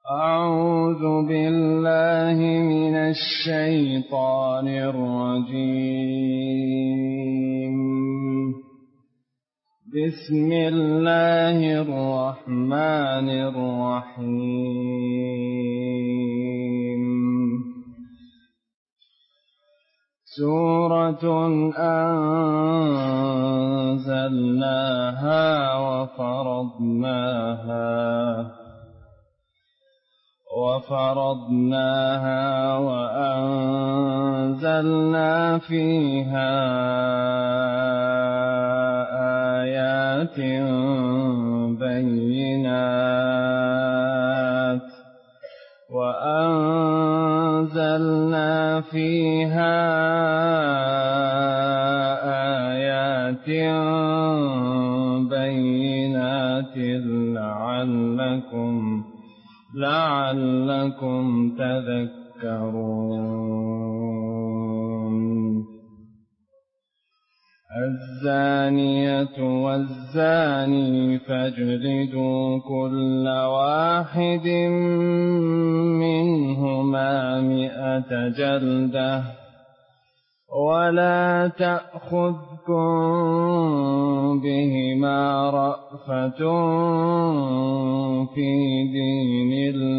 أعوذ بالله من الشيطان الرجيم. بسم الله الرحمن الرحيم. سورة أنزلناها وفرضناها وأنزلنا فيها آيات بينات لعلكم تذكرون. الزانية والزاني فاجلدوا كل واحد منهما 100 جلدة ولا تأخذكم بهما رأفة في دين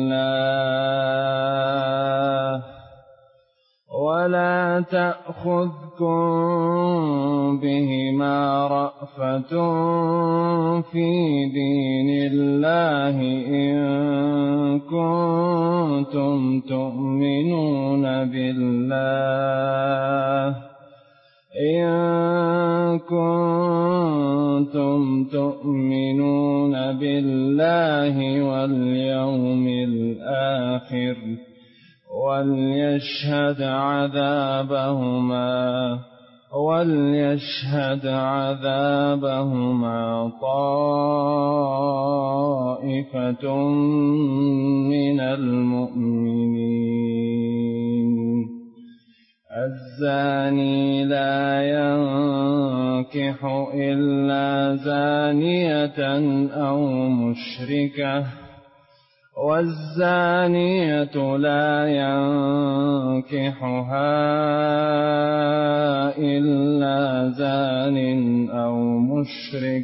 الله إن كنتم تؤمنون بالله واليوم الآخر وليشهد عذابهما طائفة من المؤمنين. الزاني لا ينكح إلا زانية أو مشركة والزانية لا ينكحها إلا زان أو مشرك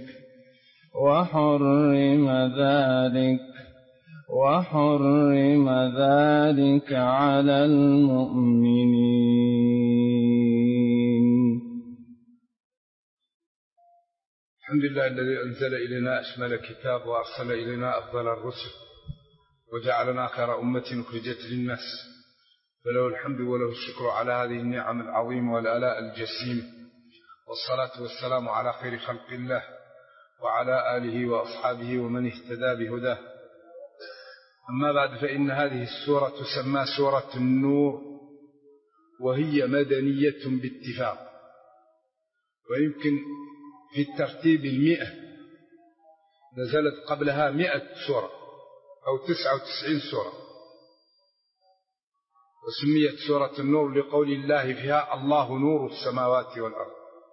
وحرم ذلك على المؤمنين. الحمد لله الذي أنزل إلينا أشمل الكتاب وأرسل إلينا أفضل الرسل وجعلنا خير أمة أخرجت للناس، فله الحمد وله الشكر على هذه النعم العظيمة والآلاء الجسيمة، والصلاة والسلام على خير خلق الله وعلى آله وأصحابه ومن اهتدى بهداه. أما بعد، فإن هذه السورة تسمى سورة النور، وهي مدنية باتفاق، ويمكن في الترتيب 100 نزلت قبلها 100 سورة أو 99 سورة، وسميت سورة النور لقول الله فيها: الله نور السماوات والأرض،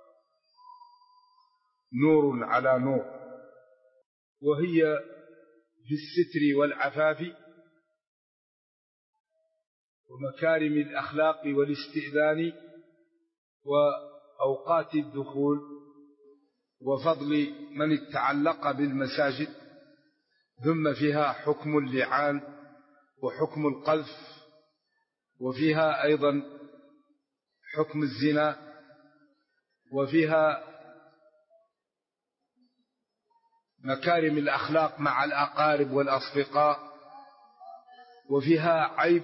نور على نور. وهي في الستر والعفاف ومكارم الأخلاق والاستئذان وأوقات الدخول وفضل من تعلق بالمساجد، ثم فيها حكم اللعان وحكم القذف، وفيها أيضا حكم الزنا، وفيها مكارم الأخلاق مع الأقارب والأصدقاء، وفيها عيب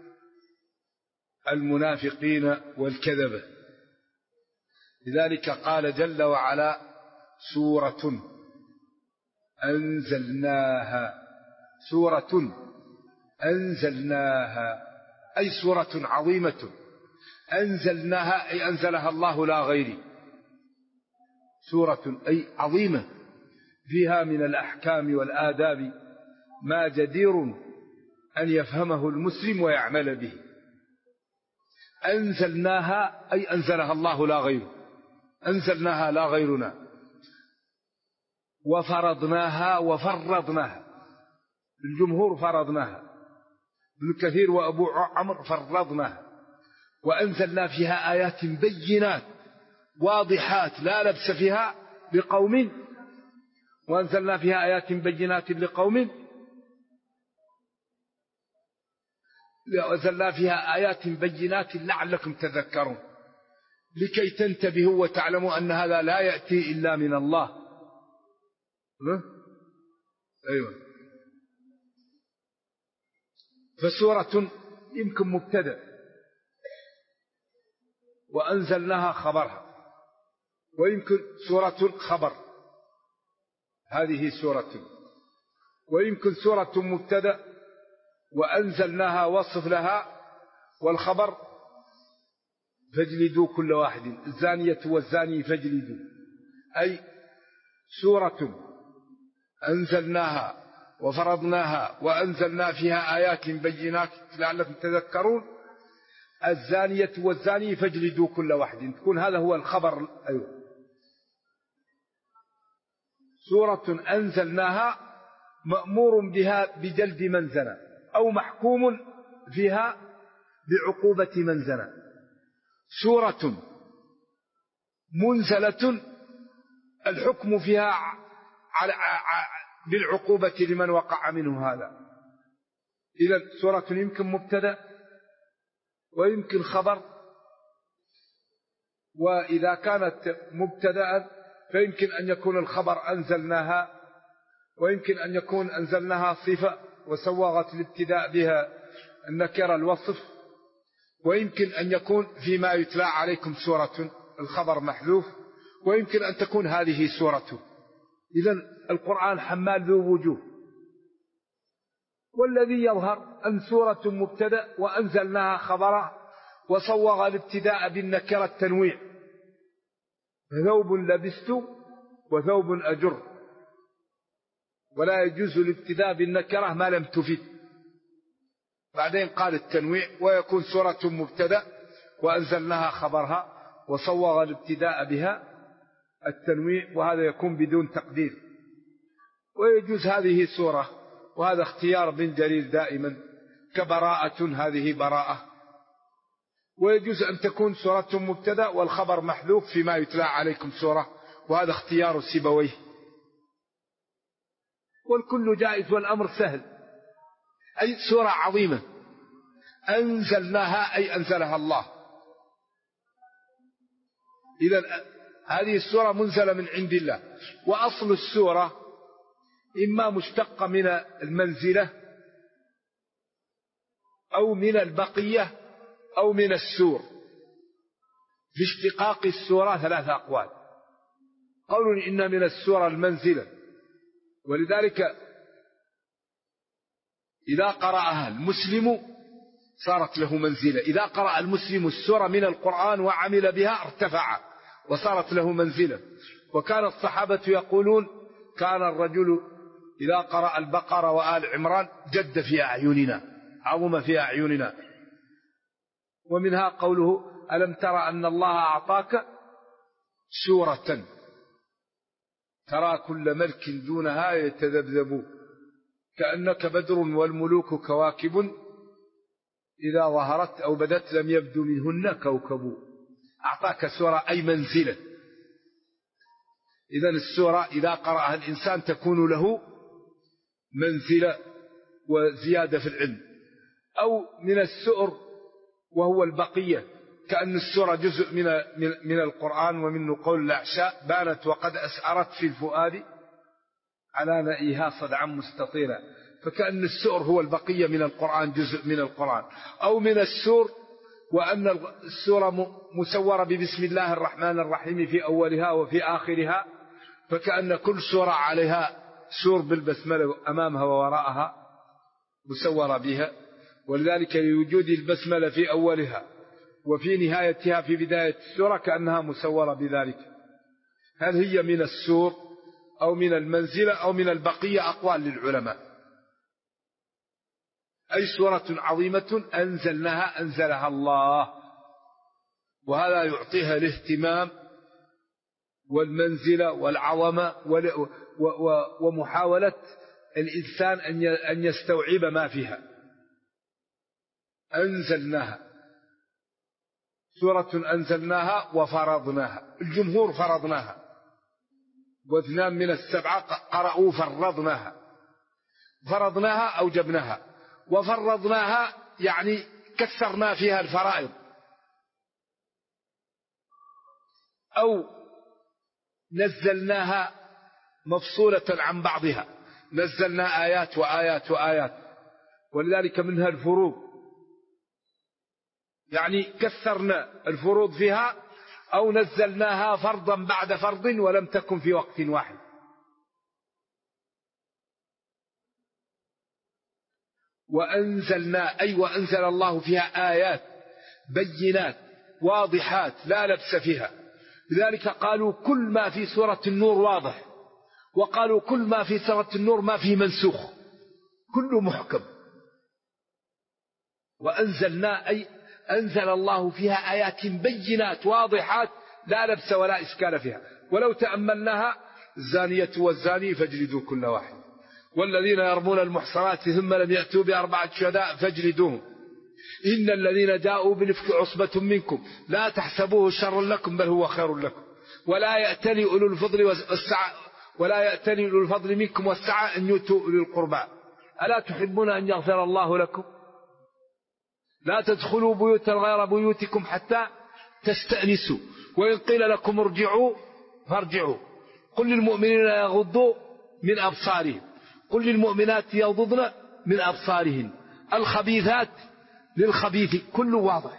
المنافقين والكذبة. لذلك قال جل وعلا: سورة أنزلناها، أي سورة عظيمة. أنزلناها أي أنزلها الله لا غيري. سورة أي عظيمة، فيها من الأحكام والآداب ما جدير أن يفهمه المسلم ويعمل به. أنزلناها أي أنزلها الله لا غيره، أنزلناها لا غيرنا. وفرضناها وفرضناها، الجمهور فرضناها ابن كثير وأبو عمرو فرضناها وأنزلنا فيها آيات بينات واضحات لا لبس فيها لقوم، وأنزلنا فيها آيات بينات لقوم، وأنزلنا فيها آيات بينات لعلكم تذكرون، لكي تنتبهوا وتعلموا أن هذا لا يأتي إلا من الله. أيوة. فسورة يمكن مبتدأ وأنزلناها خبرها، ويمكن سورة خبر هذه سورة، ويمكن سورة مبتدأ وأنزلناها وصف لها، والخبر فاجلدوا كل واحد الزانية والزاني فاجلدوا، أي سورة أنزلناها وفرضناها وأنزلنا فيها آيات بينات لعلكم تذكرون، الزانية والزاني فاجلدوا كل واحد، تكون هذا هو الخبر. أيوة. سورة أنزلناها مأمور بها بجلد من زنى، أو محكوم فيها بعقوبة من زنى. سورة منزلة الحكم فيها بالعقوبة لمن وقع منه هذا. إذا سورة يمكن مبتدأ ويمكن خبر، وإذا كانت مبتدأ فيمكن أن يكون الخبر أنزلناها، ويمكن أن يكون أنزلناها صفة وسوغت الابتداء بها النكرة الوصف، ويمكن أن يكون فيما يتلى عليكم سورة الخبر محذوف، ويمكن أن تكون هذه سورة. إذن القرآن حمال ذو وجوه، والذي يظهر أن سورة مبتدأ وأنزلناها خبرا وصوغ الابتداء بالنكرة التنويع، ثوب لبست وثوب أجر، ولا يجوز الابتداء بالنكرة ما لم تفد. بعدين قال التنويع، ويكون سورة مبتدأ وأنزلناها خبرها وصوغ الابتداء بها التنويع، وهذا يكون بدون تقدير. ويجوز هذه سورة، وهذا اختيار بن جرير دائما، كبراءة هذه براءة. ويجوز أن تكون سورة مبتدأ والخبر محذوف فيما يتلى عليكم سورة، وهذا اختيار سيبويه. والكل جائز والأمر سهل. أي سورة عظيمة أنزلناها أي أنزلها الله. إذن هذه السورة منزلة من عند الله، وأصل السورة إما مشتقة من المنزلة أو من البقية أو من السور. في اشتقاق السورة ثلاثة أقوال. قول إن من السورة المنزلة، ولذلك إذا قرأها المسلم صارت له منزلة. إذا قرأ المسلم السورة من القرآن وعمل بها ارتفع وصارت له منزلة. وكان الصحابة يقولون كان الرجل إذا قرأ البقرة وآل عمران جد في أعيننا، عظم في أعيننا. ومنها قوله ألم ترى أن الله أعطاك سورة ترى كل ملك دونها يتذبذب كأنك بدر والملوك كواكب إذا ظهرت أو بدت لم يبدو منهن كوكب. أعطاك سورة أي منزلة. إذن السورة إذا قرأها الإنسان تكون له منزلة وزيادة في العلم. أو من السؤر وهو البقية، كأن السورة جزء من القرآن، ومنه قول الأعشاء بانت وقد أسعرت في الفؤاد على نائها صدعا مستطيلا. فكأن السؤر هو البقية من القرآن، جزء من القرآن. أو من السور وأن السورة مسورة ببسم الله الرحمن الرحيم في أولها وفي آخرها، فكأن كل سورة عليها سور بالبسملة أمامها ووراءها مسورة بها. ولذلك لوجود البسملة في أولها وفي نهايتها في بداية السورة كأنها مسورة بذلك. هل هي من السور أو من المنزلة أو من البقية؟ أقوال للعلماء. أي سورة عظيمة أنزلناها أنزلها الله، وهذا يعطيها الاهتمام والمنزلة والعظمة ومحاولة الإنسان أن يستوعب ما فيها. أنزلناها، سورة أنزلناها وفرضناها. الجمهور فرضناها، واثنان من السبعة قرأوا فرضناها. فرضناها أوجبناها، وفرضناها يعني كثرنا فيها الفرائض، أو نزلناها مفصولة عن بعضها، نزلنا آيات وآيات وآيات، ولذلك منها الفروض، يعني كثرنا الفروض فيها، أو نزلناها فرضا بعد فرض ولم تكن في وقت واحد. وأنزلنا أي وأنزل الله فيها آيات بينات واضحات لا لبس فيها. لذلك قالوا كل ما في سورة النور واضح، وقالوا كل ما في سورة النور ما فيه منسوخ، كله محكم. وأنزلنا أي أنزل الله فيها آيات بينات واضحات لا لبس ولا إشكال فيها. ولو تأملناها: الزانية والزاني فاجلدوا كل واحد، والذين يرمون المحصنات ثم لم يأتوا بأربعة شهداء فاجلدوهم، إن الذين جاءوا بالإفك عصبة منكم لا تحسبوه شرا لكم بل هو خير لكم، ولا يأتلي أولو الفضل منكم والسعة أن يؤتوا أولي القربى، ألا تحبون أن يغفر الله لكم؟ لا تدخلوا بيوتا غير بيوتكم حتى تستأنسوا، وإن قيل لكم ارجعوا فارجعوا، قل للمؤمنين يغضوا من أبصارهم، قل للمؤمنات يغضضن من أبصارهن، الخبيثات للخبيث، كله واضح.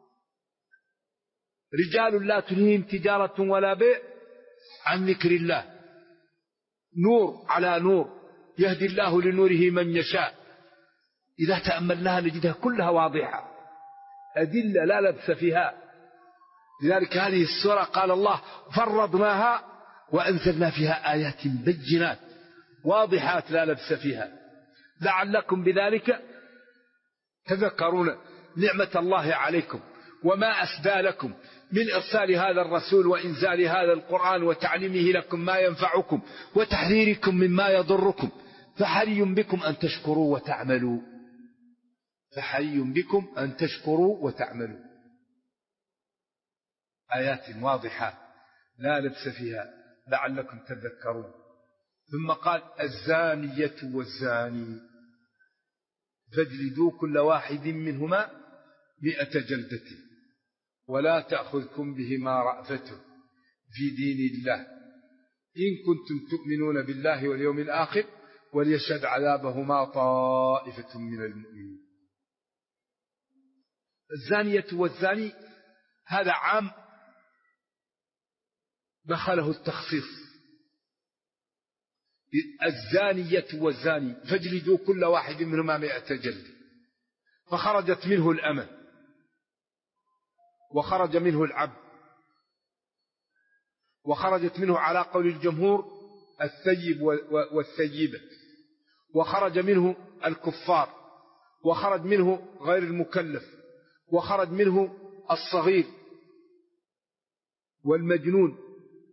رجال لا تلهيهم تجارة ولا بيع عن ذكر الله، نور على نور يهدي الله لنوره من يشاء. إذا تأملناها نجدها كلها واضحة، أدلة لا لبس فيها. لذلك هذه السورة قال الله: فرضناها وأنزلنا فيها آيات بينات واضحات لا لبس فيها لعلكم بذلك تذكرون نعمة الله عليكم وما أسدى لكم من إرسال هذا الرسول وإنزال هذا القرآن وتعليمه لكم ما ينفعكم وتحذيركم مما يضركم، فحري بكم أن تشكروا وتعملوا، فحري بكم أن تشكروا وتعملوا. آيات واضحة لا لبس فيها لعلكم تذكرون. ثم قال: الزانية والزاني فاجلدوا كل واحد منهما 100 جلدة ولا تأخذكم بهما رأفة في دين الله إن كنتم تؤمنون بالله واليوم الآخر وليشهد عذابهما طائفة من المؤمنين. الزانية والزاني هذا عام دخله التخصيص. الزانية والزاني فاجلدوا كل واحد منهما 100 جلدة، فخرجت منه الأمة وخرج منه العبد، وخرجت منه على قول الجمهور الثيب والثيبة، وخرج منه الكفار، وخرج منه غير المكلف، وخرج منه الصغير والمجنون.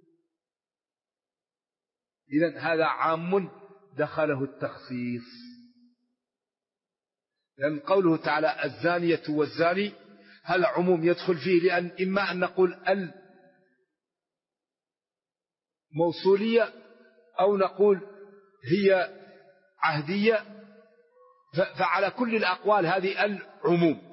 إذن هذا عام دخله التخصيص، لأن قوله تعالى الزانية والزاني هذا عموم يدخل فيه، لأن إما أن نقول الموصولية أو نقول هي عهدية، فعلى كل الأقوال هذه العموم،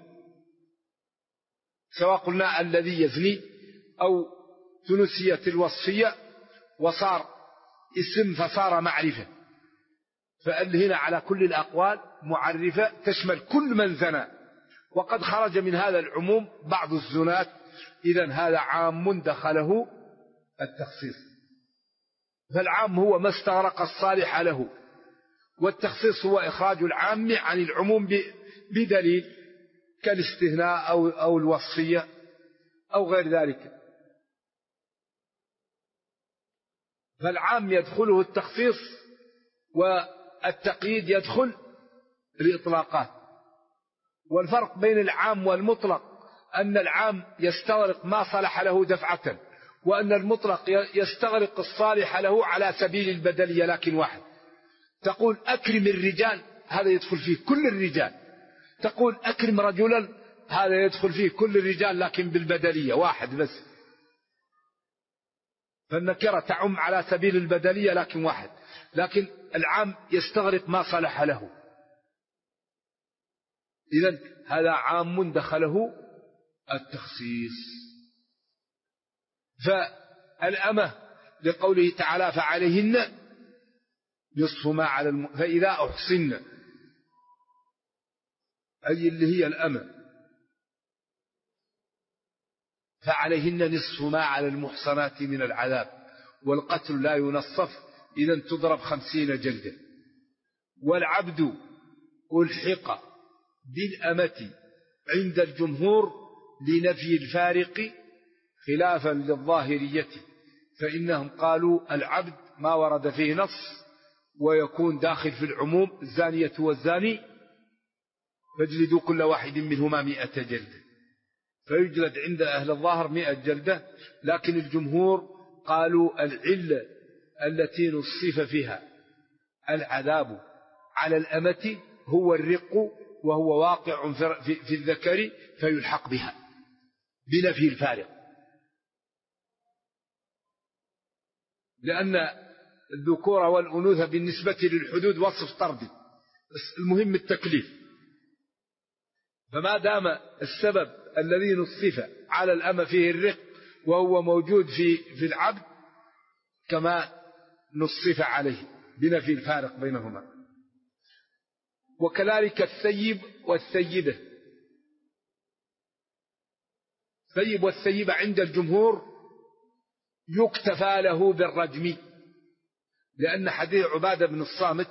سواء قلنا الذي يزني أو تنسيت الوصفية وصار اسم فصار معرفة، فهنا على كل الأقوال معرفة تشمل كل من زنى، وقد خرج من هذا العموم بعض الزنات. إذن هذا عام دخله التخصيص. فالعام هو ما استغرق الصالح له، والتخصيص هو إخراج العام عن العموم بدليل كالاستثناء أو الوصفية أو غير ذلك. فالعام يدخله التخصيص والتقييد يدخل الإطلاقات. والفرق بين العام والمطلق أن العام يستغرق ما صلح له دفعة، وأن المطلق يستغرق الصالح له على سبيل البدلية لكن واحد. تقول أكرم الرجال، هذا يدخل فيه كل الرجال، تقول أكرم رجلا، هذا يدخل فيه كل الرجال لكن بالبدلية، واحد بس، فالنكرة تعم على سبيل البدلية لكن واحد، لكن العام يستغرق ما صلح له. إذن هذا عام دخله التخصيص. فالأمة لقوله تعالى فعليهن نصف ما على فإذا أحصن، أي اللي هي الأمة، فعليهن نصف ما على المحصنات من العذاب، والقتل لا ينصف، إذن تضرب 50 جلدة. والعبد ألحق بالأمة عند الجمهور لنفي الفارق خلافا للظاهرية، فإنهم قالوا العبد ما ورد فيه نص ويكون داخل في العموم، الزانية والزاني فاجلدوا كل واحد منهما 100 جلدة، فيجلد عند أهل الظاهر 100 جلدة. لكن الجمهور قالوا العلة التي نصف فيها العذاب على الأمة هو الرق، وهو واقع في الذكر فيلحق بها بنفي الفارق، لأن الذكور والأنوثة بالنسبة للحدود وصف طردي، المهم التكليف. فما دام السبب الذي نصف على الأمة فيه الرق وهو موجود في العبد كما نصف عليه بنفي الفارق بينهما. وكذلك الثيب والثيبة، الثيب والثيبة عند الجمهور يكتفى له بالرجم، لأن حديث عبادة بن الصامت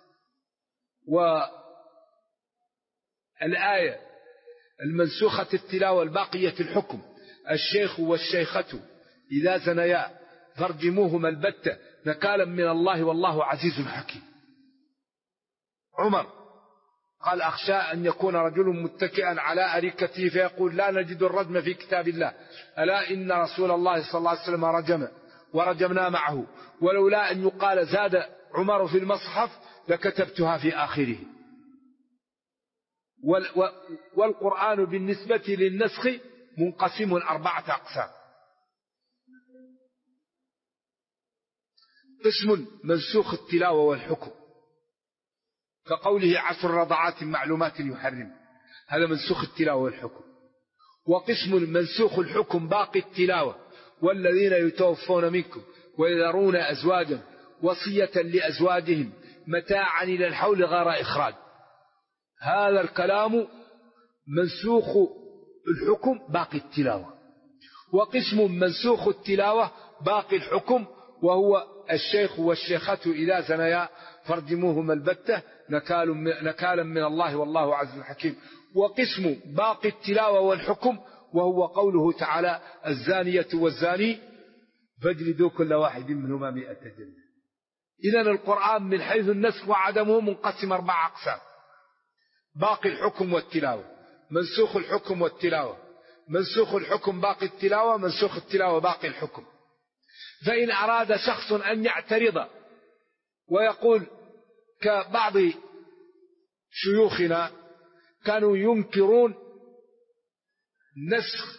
والآية المنسوخة التلاوة الباقية الحكم الشيخ والشيخة إذا زنيا فارجموهما البتة نكالا من الله والله عزيز حكيم. عمر قال أخشى أن يكون رجل متكئا على أريكته فيقول لا نجد الرجم في كتاب الله، ألا إن رسول الله صلى الله عليه وسلم رجم ورجمنا معه، ولولا أن يقال زاد عمر في المصحف لكتبتها في آخره. والقرآن بالنسبة للنسخ منقسم 4 أقسام: قسم منسوخ التلاوة والحكم كقوله 10 رضعات معلومات يحرم، هذا منسوخ التلاوة والحكم. وقسم منسوخ الحكم باقي التلاوة، والذين يتوفون منكم ويذرون أزواجا وصية لأزواجهم متاعا إلى الحول غير إخراج، هذا الكلام منسوخ الحكم باقي التلاوة. وقسم منسوخ التلاوة باقي الحكم، وهو الشيخ والشيخة إذا زنيا فارجموهما البتة نكالا من الله والله عزيز حكيم. وقسم باقي التلاوة والحكم وهو قوله تعالى الزانية والزاني فاجلدوا كل واحد منهما 100 جلدة. إذن القرآن من حيث النسخ وعدمه منقسم 4 أقسام: باقي الحكم والتلاوة، منسوخ الحكم والتلاوة، منسوخ الحكم باقي التلاوة، منسوخ التلاوة باقي الحكم. فإن أراد شخص أن يعترض ويقول كبعض شيوخنا كانوا ينكرون نسخ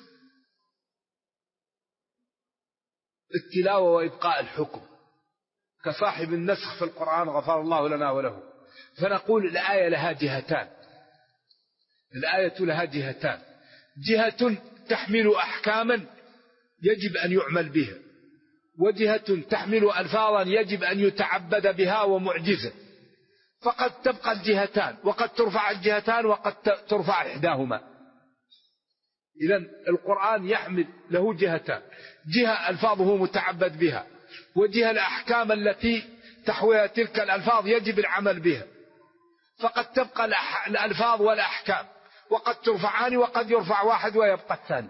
التلاوة وإبقاء الحكم كصاحب النسخ في القرآن غفر الله لنا وله، فنقول الآية لها جهتان، الآية لها جهتان: جهة تحمل أحكاما يجب أن يعمل بها، وجهة تحمل ألفاظا يجب أن يتعبد بها ومعجزة، فقد تبقى الجهتان، وقد ترفع الجهتان وقد ترفع إحداهما. إذن القرآن يحمل له جهتان: جهة ألفاظه متعبد بها، وجهة الأحكام التي تحويها تلك الألفاظ يجب العمل بها، فقد تبقى الألفاظ والأحكام، وقد ترفعان وقد يرفع واحد ويبقى الثاني.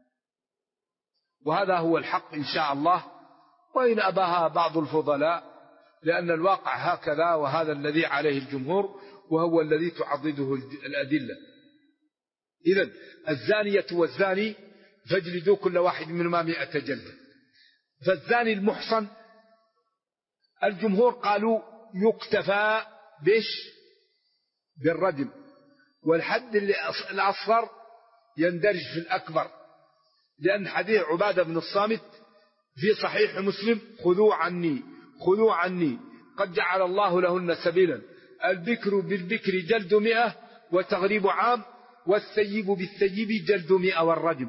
وهذا هو الحق إن شاء الله، وإن أباها بعض الفضلاء، لأن الواقع هكذا، وهذا الذي عليه الجمهور وهو الذي تعضده الأدلة. إذن الزانية والزاني فاجلدوا كل واحد منهما 100 جلدة. فالزاني المحصن الجمهور قالوا يكتفى بالرجم، والحد الأصغر يندرج في الأكبر، لأن حديث عبادة بن الصامت في صحيح مسلم: خذوا عني قد جعل الله لهن سبيلا، البكر بالبكر جلد 100 وتغريب عام، والثيب بالثيب جلد 100 والرجم.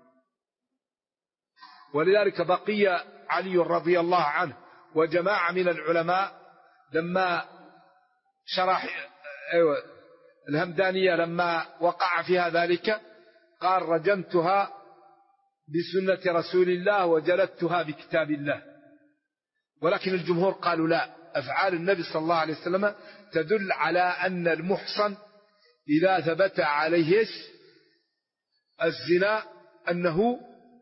ولذلك بقي علي رضي الله عنه وجماعة من العلماء لما شرح الهمدانية لما وقع فيها ذلك قال: رجمتها بسنة رسول الله وجلدتها بكتاب الله. ولكن الجمهور قالوا لا، أفعال النبي صلى الله عليه وسلم تدل على أن المحصن إذا ثبت عليه الزنا أنه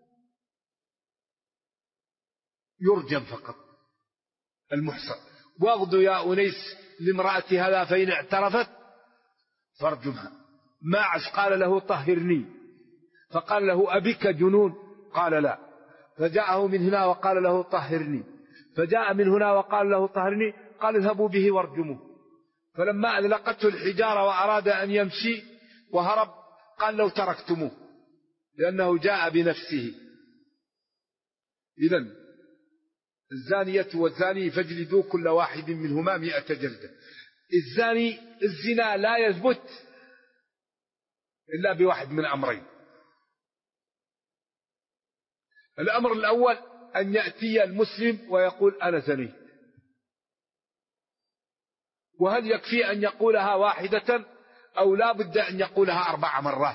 يرجم فقط المحصن. واغدوا يا أنيس لامرأة هذا فإن اعترفت فارجمها. ماعز قال له: طهرني، فقال له: أبك جنون؟ قال: لا. فجاءه من هنا وقال له: طهرني، فجاء من هنا وقال له: طهرني، قال: اذهبوا به وارجموه. فلما أذلقته الحجارة وأراد أن يمشي وهرب قال: لو تركتموه، لأنه جاء بنفسه. إذن الزانية والزاني فاجلدوا كل واحد منهما 100 جلدة. الزنا لا يثبت إلا بواحد من أمرين: الأمر الأول أن يأتي المسلم ويقول: أنا زنيت. وهل يكفي أن يقولها واحدة أو لا بد أن يقولها 4 مرات؟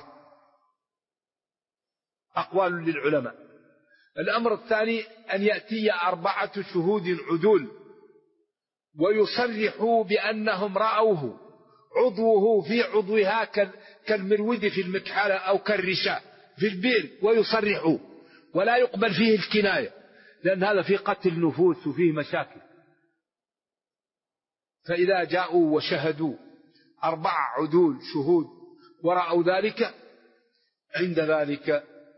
أقوال للعلماء. الأمر الثاني أن يأتي 4 شهود عدول ويصرحوا بأنهم رأوه عضوه في عضوها كالمرود في المكحلة أو كالرشاء في البئر، ويصرحوا، ولا يقبل فيه الكناية، لأن هذا فيه قتل نفوس وفيه مشاكل. فإذا جاءوا وشهدوا 4 عدول شهود ورأوا ذلك، عند ذلك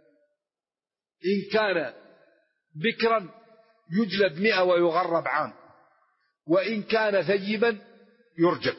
إن كان بكرا يجلد 100 ويغرب عام، وإن كان ثيبا يرجم.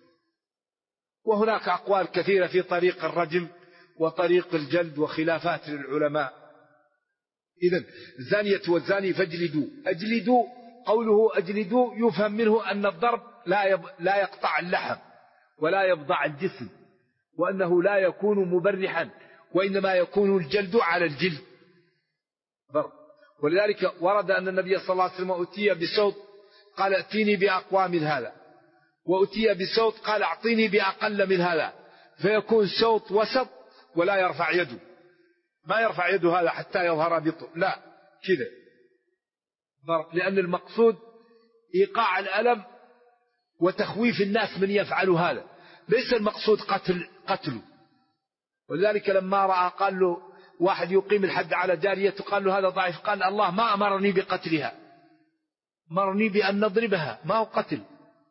وهناك أقوال كثيرة في طريق الرجم وطريق الجلد وخلافات للعلماء. إذن الزانية والزاني فاجلدوا. أجلدوا، قوله أجلدوا يفهم منه أن الضرب لا يقطع اللحم ولا يبضع الجسم، وأنه لا يكون مبرحا، وإنما يكون الجلد على الجلد ضرب. ولذلك ورد أن النبي صلى الله عليه وسلم أتي بصوت قال: ائتيني بأقوى من هذا، وأتي بصوت قال: أعطيني بأقل من هذا، فيكون صوت وسط ولا يرفع يده، ما يرفع يده هذا حتى يظهر بطء، لا كذا ضرب، لأن المقصود إيقاع الألم وتخويف الناس من يفعل هذا، ليس المقصود قتله. ولذلك لما رأى قال له واحد يقيم الحد على جارية قال له: هذا ضعيف، قال: الله ما أمرني بقتلها، أمرني بأن نضربها، ما هو قتل.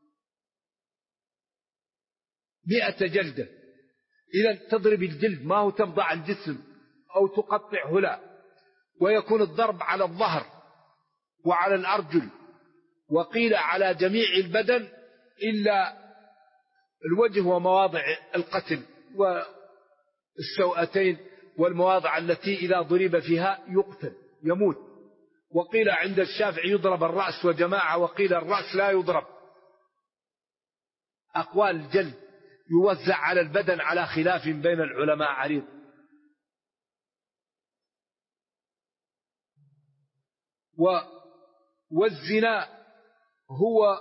100 جلدة. إذا تضرب الجلد، ما هو تبضع الجسم أو تقطعه، لا. ويكون الضرب على الظهر وعلى الأرجل، وقيل على جميع البدن إلا الوجه ومواضع القتل والسوأتين والمواضع التي إذا ضرب فيها يقتل يموت. وقيل عند الشافعي يضرب الرأس وجماعة، وقيل الرأس لا يضرب. أقوال الجلد يوزع على البدن على خلاف بين العلماء عريض. والزنا هو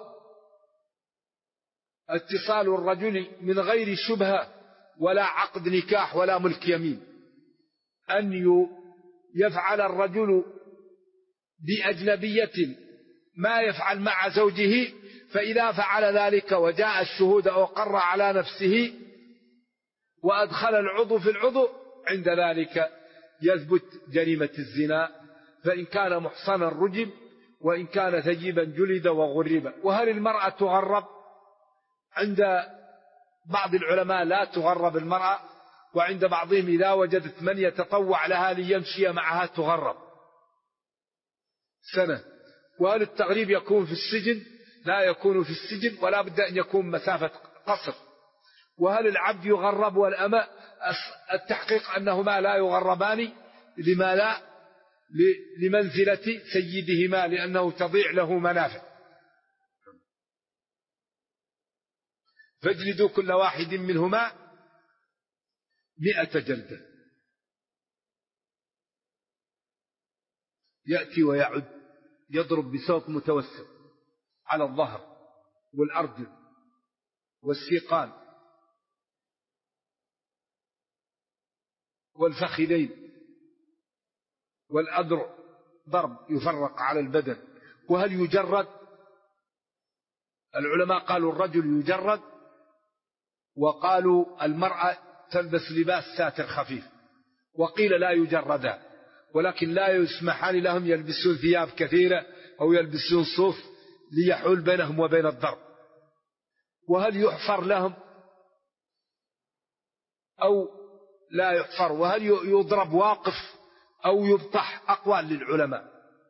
اتصال الرجل من غير شبهة ولا عقد نكاح ولا ملك يمين، أن يفعل الرجل بأجنبية ما يفعل مع زوجه، فإذا فعل ذلك وجاء الشهود وقر على نفسه وأدخل العضو في العضو، عند ذلك يثبت جريمة الزنا. فإن كان محصنا رجم، وإن كان ثيبا جلد وغرب. وهل المرأة تغرب؟ عند بعض العلماء لا تغرب المرأة، وعند بعضهم إذا وجدت من يتطوع لها ليمشي معها تغرب سنة. وهل التغريب يكون في السجن؟ لا يكون في السجن، ولا بد أن يكون مسافة قصر. وهل العبد يغرب والأمة؟ التحقيق أنهما لا يغربان. لما لا؟ لمنزلة سيدهما، لأنه تضيع له منافع. فاجلدوا كل واحد منهما 100 جلدة. يأتي ويعد يضرب بصوت متوسط على الظهر والأرجل والسيقان والفخذين والأذرع، ضرب يفرق على البدن. وهل يجرد؟ العلماء قالوا الرجل يجرد، وقالوا المرأة تلبس لباس ساتر خفيف، وقيل لا يجردان، ولكن لا يسمحان لهم يلبسون ثياب كثيرة أو يلبسون صوف ليحول بينهم وبين الضرب. وهل يحفر لهم أو لا يحفر؟ وهل يضرب واقف أو يبطح؟ أقوال للعلماء.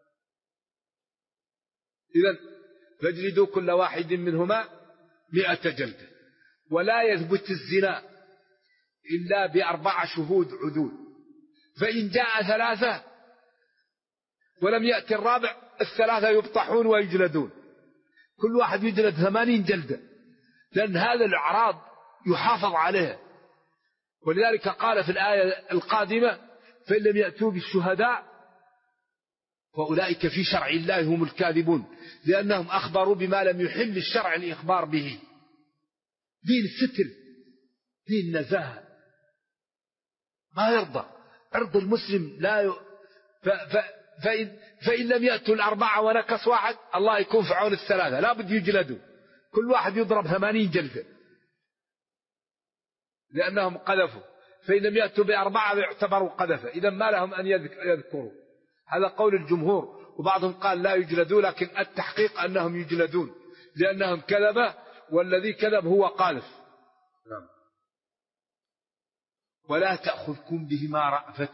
إذن فاجلدوا كل واحد منهما 100 جلدة. ولا يثبت الزنا إلا ب4 شهود عدول، فإن جاء 3 ولم يأتي الرابع، ال3 يبطحون ويجلدون، كل واحد يجلد 80 جلدة، لأن هذا الأعراض يحافظ عليها. ولذلك قال في الآية القادمة: فإن لم يأتوا بالشهداء فأولئك في شرع الله هم الكاذبون، لأنهم أخبروا بما لم يحل الشرع الإخبار به. دين الستر، دين نزاهة، ما يرضى عرض المسلم لا فإن لم يأتوا 4 ونكس 1، الله يكون في عون ال3، لا بد يجلدوا، كل واحد يضرب 80 جلدة لأنهم قذفوا. فإن لم يأتوا ب4 يعتبروا قذفة، إذا ما لهم أن يذكروا. هذا قول الجمهور، وبعضهم قال لا يجلدوا، لكن التحقيق أنهم يجلدون لأنهم كذبة، والذي كذب هو قاذف. ولا تأخذكم بهما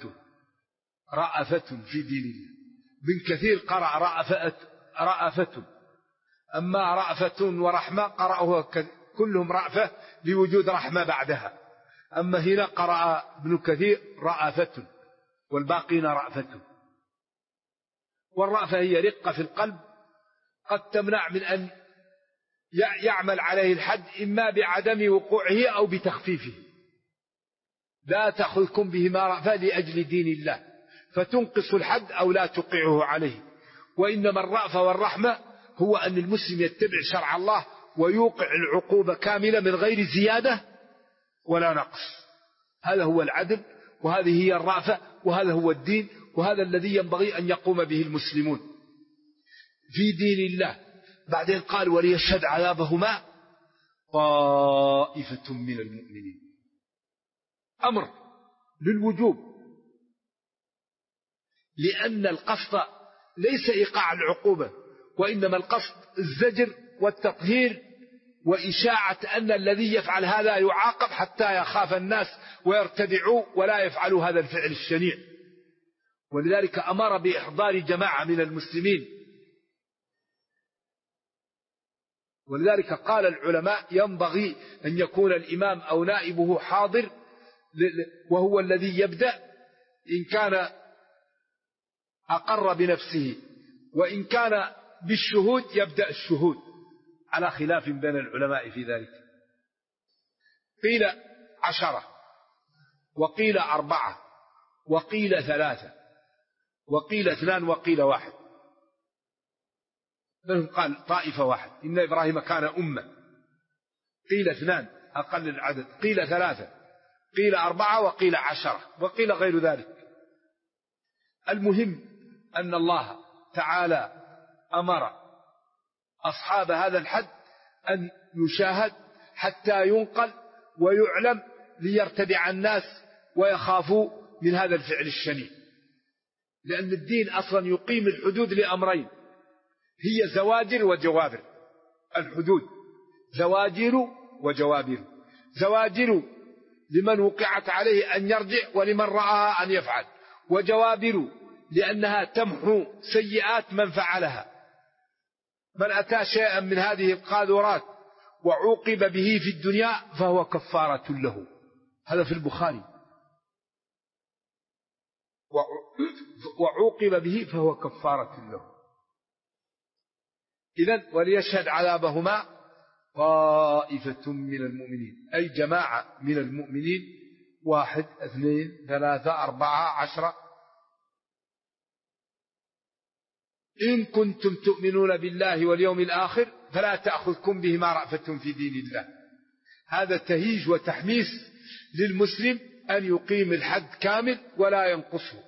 رأفة في دين الله. بن كثير قرأ رأفة، أما رأفة ورحمة قرأه كلهم رأفة لوجود رحمة بعدها، أما هنا قرأ ابن كثير رأفة والباقين رأفة. والرأفة هي رقة في القلب قد تمنع من أن يعمل عليه الحد، إما بعدم وقوعه أو بتخفيفه. لا تأخذكم بهما رأفة لأجل دين الله فتنقص الحد أو لا تقعه عليه. وإنما الرأفة والرحمة هو أن المسلم يتبع شرع الله ويوقع العقوبة كاملة من غير زيادة ولا نقص. هذا هو العدل، وهذه هي الرأفة، وهذا هو الدين، وهذا الذي ينبغي أن يقوم به المسلمون في دين الله. بعدين قال: وليشهد عذابهما طائفة من المؤمنين. أمر للوجوب، لأن القصد ليس إيقاع العقوبة، وإنما القصد الزجر والتطهير وإشاعة أن الذي يفعل هذا يعاقب حتى يخاف الناس ويرتدعوا ولا يفعلوا هذا الفعل الشنيع. ولذلك أمر بإحضار جماعة من المسلمين. ولذلك قال العلماء: ينبغي أن يكون الإمام أو نائبه حاضر، وهو الذي يبدأ، إن كان أقر بنفسه، وإن كان بالشهود يبدأ الشهود، على خلاف بين العلماء في ذلك. قيل 10 وقيل 4 وقيل 3 وقيل 2 وقيل 1. منهم قال طائفة 1، إن إبراهيم كان أمة. قيل 2 أقل العدد، قيل 3، قيل 4 وقيل 10 وقيل غير ذلك. المهم أن الله تعالى أمر أصحاب هذا الحد أن يشاهد حتى ينقل ويعلم، ليرتدع الناس ويخافوا من هذا الفعل الشنيع. لأن الدين أصلا يقيم الحدود لأمرين، هي زواجر وجوابر. الحدود زواجر وجوابر. زواجر لمن وقعت عليه أن يرجع ولمن رآها أن يفعل، وجوابر لأنها تمحو سيئات من فعلها. من أتى شيئا من هذه القاذورات وعوقب به في الدنيا فهو كفارة له. هذا في البخاري. وعوقب به فهو كفارة له. إذن وليشهد عذابهما طائفة من المؤمنين، أي جماعة من المؤمنين، 1 2 3 4 10. إن كنتم تؤمنون بالله واليوم الآخر فلا تأخذكم بهما رأفة في دين الله. هذا تهيج وتحميس للمسلم أن يقيم الحد كامل ولا ينقصه.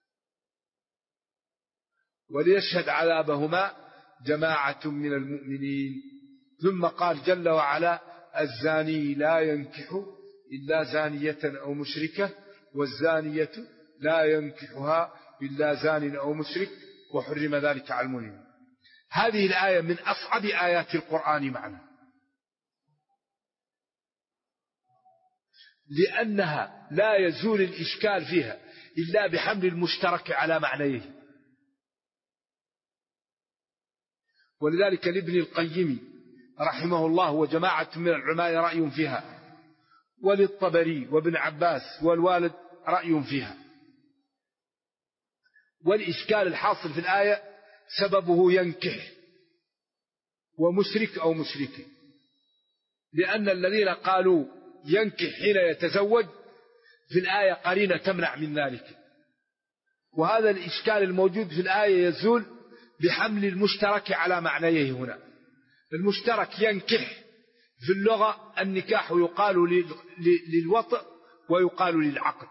وليشهد عذابهما جماعة من المؤمنين. ثم قال جل وعلا: الزاني لا ينكح إلا زانية أو مشركة، والزانية لا ينكحها إلا زان أو مشرك، وحرم ذلك على المؤمنين. هذه الآية من أصعب آيات القرآن معنا، لأنها لا يزول الإشكال فيها إلا بحمل المشترك على معنيه. ولذلك لابن القيم رحمه الله وجماعة من العلماء رأي فيها، وللطبري وابن عباس والوالد رأي فيها. والإشكال الحاصل في الآية سببه ينكح ومشرك أو مشركة، لأن الذين قالوا ينكح حين يتزوج في الآية قرينة تمنع من ذلك. وهذا الإشكال الموجود في الآية يزول بحمل المشترك على معنيه. هنا المشترك ينكح في اللغة النكاح يقال للوطء ويقال للعقد.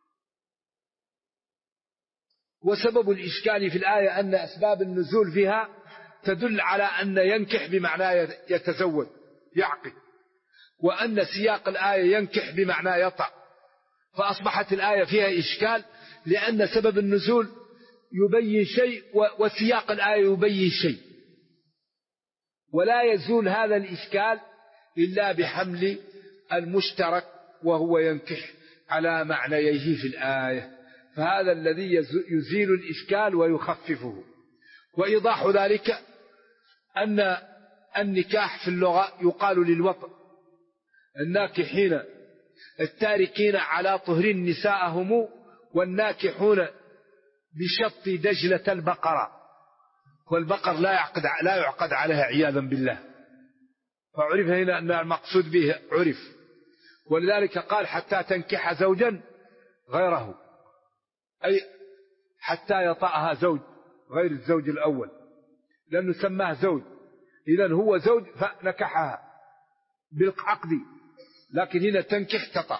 وسبب الإشكال في الآية أن أسباب النزول فيها تدل على أن ينكح بمعنى يتزوج يعقد، وأن سياق الآية ينكح بمعنى يطأ، فأصبحت الآية فيها إشكال، لأن سبب النزول يبين شيء وسياق الآية يبين شيء. ولا يزول هذا الإشكال إلا بحمل المشترك وهو ينكح على معنيه في الآية، فهذا الذي يزيل الإشكال ويخففه. وإيضاح ذلك أن النكاح في اللغة يقال للوطء، الناكحين التاركين على طهر نساءهم، والناكحون بشط دجلة البقرة، والبقر لا يعقد عليها عياذا بالله، فعرف هنا أن المقصود به عرف. ولذلك قال حتى تنكح زوجا غيره، أي حتى يطأها زوج غير الزوج الأول، لأنه سماه زوج، إذن هو زوج فنكحها بالعقد، لكن هنا تنكح تطأ.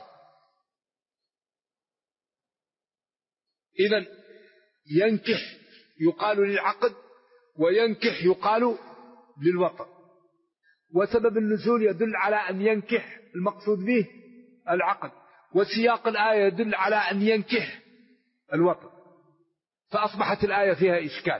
إذن ينكح يقال للعقد، وينكح يقال للوطأ. وسبب النزول يدل على أن ينكح المقصود به العقد، وسياق الآية يدل على أن ينكح الوطأ، فأصبحت الآية فيها إشكال.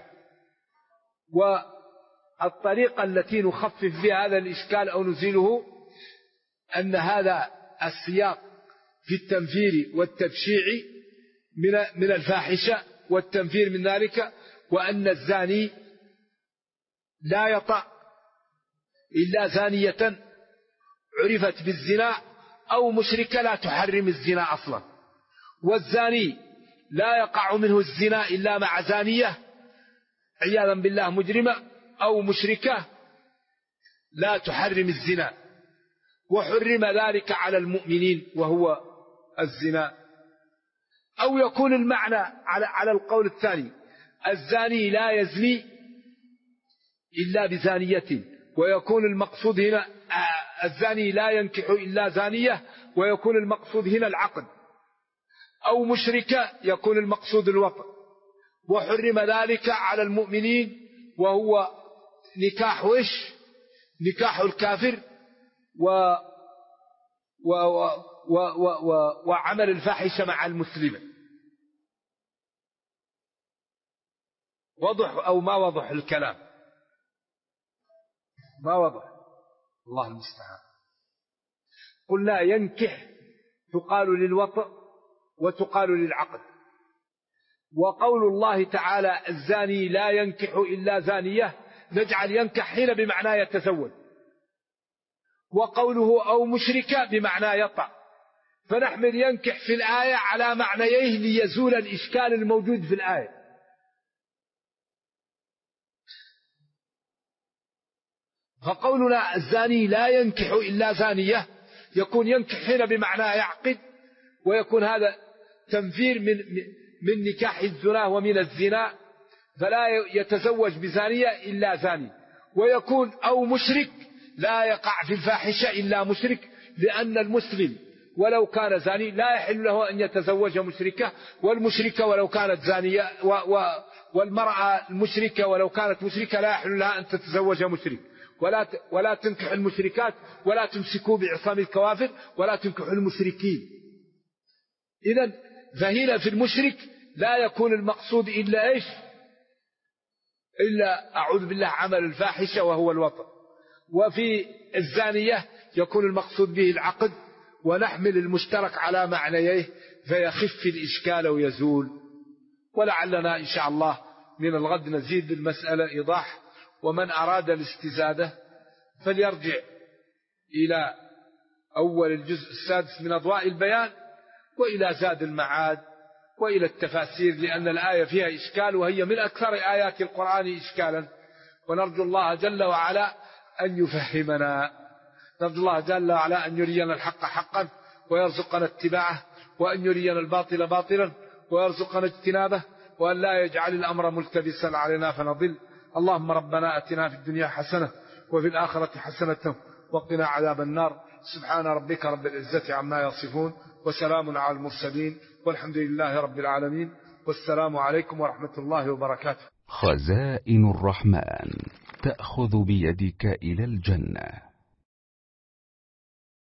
والطريقة التي نخفف بها هذا الإشكال أو نزيله أن هذا السياق في التنفير والتبشيع من الفاحشة والتنفير من ذلك، وأن الزاني لا يطأ إلا زانية عرفت بالزنا أو مشركة لا تحرم الزنا أصلا، والزاني لا يقع منه الزنا إلا مع زانية عياذا بالله مجرمة أو مشركة لا تحرم الزنا، وحرم ذلك على المؤمنين وهو الزنا. أو يكون المعنى على القول الثاني، الزاني لا يزني إلا بزانية، ويكون المقصود هنا الزاني لا ينكح إلا زانية، ويكون المقصود هنا العقد. أو مشركة يكون المقصود الوطء، وحرم ذلك على المؤمنين وهو نكاح نكاح الكافر وعمل الفاحشة مع المسلمة. وضح أو ما وضح الكلام؟ ما وضح، الله المستعان. قلنا ينكح تقال للوطء وتقال للعقد. وقول الله تعالى الزاني لا ينكح إلا زانية، نجعل ينكح هنا بمعنى يتزوج، وقوله أو مشركة بمعنى يطأ، فنحمل ينكح في الآية على معنييه ليزول الإشكال الموجود في الآية. فقولنا الزاني لا ينكح إلا زانية يكون ينكح هنا بمعنى يعقد، ويكون هذا تنفير من نكاح الزنا ومن الزنا، فلا يتزوج بزانية إلا زاني. ويكون أو مشرك لا يقع في الفاحشة إلا مشرك، لأن المسلم ولو كان زاني لا يحل له أن يتزوج مشركة، والمشركة ولو كانت زانية والمرأة المشركة ولو كانت مشركة لا يحل لها أن تتزوج مشرك. ولا تنكح المشركات ولا تمسكوا بعصام الكوافر ولا تنكحوا المشركين. إذن فهنا في المشرك لا يكون المقصود إلا إيش؟ إلا أعوذ بالله عمل الفاحشة وهو الوطن. وفي الزانية يكون المقصود به العقد، ونحمل المشترك على معنيه فيخف الإشكال ويزول. ولعلنا إن شاء الله من الغد نزيد المسألة إيضاح. ومن أراد الاستزادة فليرجع إلى أول الجزء السادس من أضواء البيان، وإلى زاد المعاد، وإلى التفاسير، لأن الآية فيها إشكال، وهي من أكثر آيات القرآن إشكالا. ونرجو الله جل وعلا أن يفهمنا، نرجو الله جل وعلا أن يرينا الحق حقا ويرزقنا اتباعه، وأن يرينا الباطل باطلا ويرزقنا اجتنابه، وأن لا يجعل الأمر ملتبسا علينا فنضل. اللهم ربنا أتنا في الدنيا حسنة وفي الآخرة حسنة وقنا عذاب النار. سبحان ربك رب العزة عما يصفون، وسلام على المرسلين، والحمد لله رب العالمين، والسلام عليكم ورحمة الله وبركاته. خزائن الرحمن تأخذ بيدك إلى الجنة.